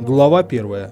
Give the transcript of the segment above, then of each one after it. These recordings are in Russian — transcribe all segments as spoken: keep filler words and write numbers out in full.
Глава первая.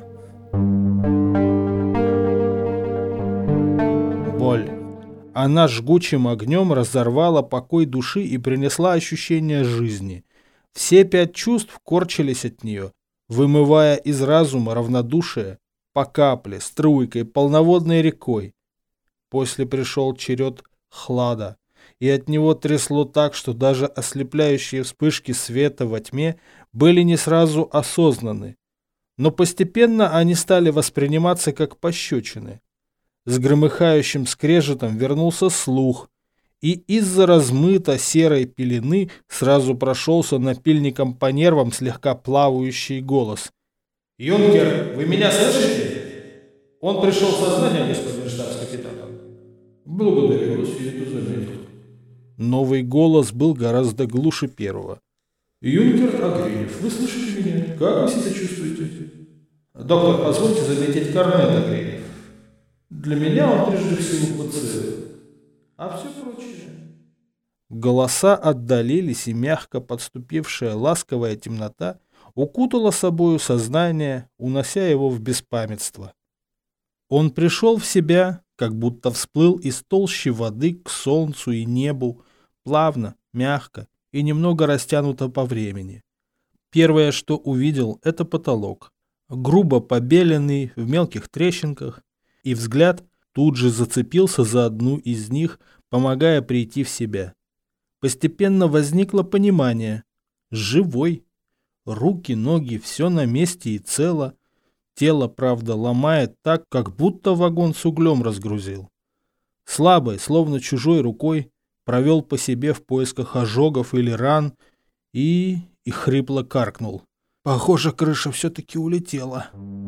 Боль. Она жгучим огнем разорвала покой души и принесла ощущение жизни. Все пять чувств корчились от нее, вымывая из разума равнодушие по капле, струйкой, полноводной рекой. После пришел черед хлада, и от него трясло так, что даже ослепляющие вспышки света во тьме были не сразу осознаны. Но постепенно они стали восприниматься как пощечины. С громыхающим скрежетом вернулся слух, и из-за размыто серой пелены сразу прошелся напильником по нервам слегка плавающий голос. «Юнкер, вы меня слышите? Он пришел в сознание, господин штабс-капитан». «Благодарю вас, я это заметил». Новый голос был гораздо глуше первого. «Юнкер Агреев, вы слышите меня? Как вы себя чувствуете?» «Доктор, позвольте заметить Корнет Агреев. Для меня он прежде всего пациент, а все прочее». Голоса отдалились, и мягко подступившая ласковая темнота укутала собою сознание, унося его в беспамятство. Он пришел в себя, как будто всплыл из толщи воды к солнцу и небу, плавно, мягко и немного растянуто по времени. Первое, что увидел, это потолок, грубо побеленный в мелких трещинках, и взгляд тут же зацепился за одну из них, помогая прийти в себя. Постепенно возникло понимание. Живой. Руки, ноги, все на месте и цело. Тело, правда, ломает так, как будто вагон с углем разгрузил. Слабой, словно чужой рукой, провел по себе в поисках ожогов или ран и... и хрипло каркнул. Похоже, крыша все-таки улетела.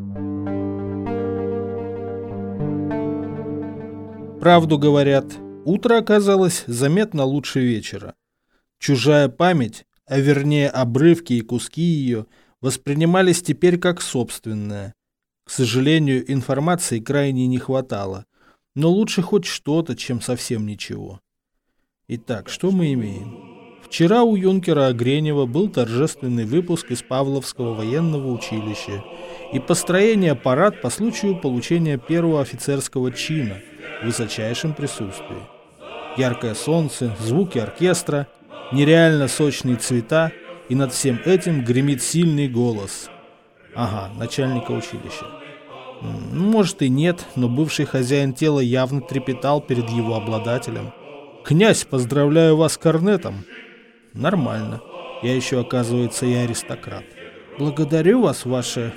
Правду говорят, утро оказалось заметно лучше вечера. Чужая память, а вернее обрывки и куски ее, воспринимались теперь как собственная. К сожалению, информации крайне не хватало, но лучше хоть что-то, чем совсем ничего. Итак, что мы имеем? Вчера у юнкера Огренева был торжественный выпуск из Павловского военного училища и построение парад по случаю получения первого офицерского чина в высочайшем присутствии. Яркое солнце, звуки оркестра, нереально сочные цвета, и над всем этим гремит сильный голос. Ага, начальника училища. Может и нет, но бывший хозяин тела явно трепетал перед его обладателем. «Князь, поздравляю вас с корнетом!» Нормально. Я еще, оказывается, и аристократ. Благодарю вас, ваше...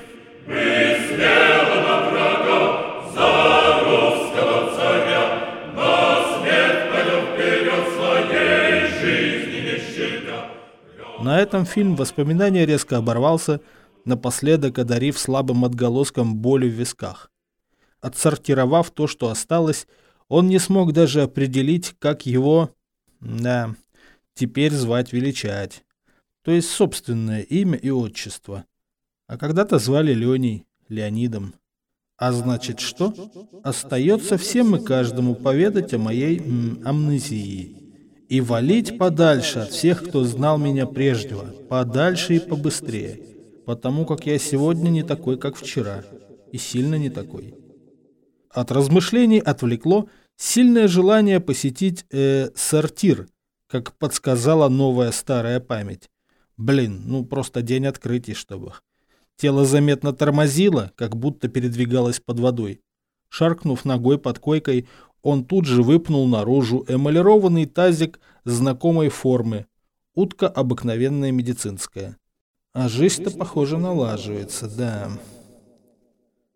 На этом фильм «Воспоминания» резко оборвался, напоследок одарив слабым отголоском боли в висках. Отсортировав то, что осталось, он не смог даже определить, как его... Да... теперь звать величать, то есть собственное имя и отчество. А когда-то звали Леней, Леонидом. А значит что? Остается всем и каждому поведать о моей м, амнезии. И валить подальше от всех, кто знал меня прежнего, подальше и побыстрее, потому как я сегодня не такой, как вчера, и сильно не такой. От размышлений отвлекло сильное желание посетить э, сортир, как подсказала новая старая память. Блин, ну просто день открытий, чтобы. Тело заметно тормозило, как будто передвигалось под водой. Шаркнув ногой под койкой, он тут же выпнул наружу эмалированный тазик знакомой формы. Утка обыкновенная медицинская. А жизнь-то, похоже, налаживается, да.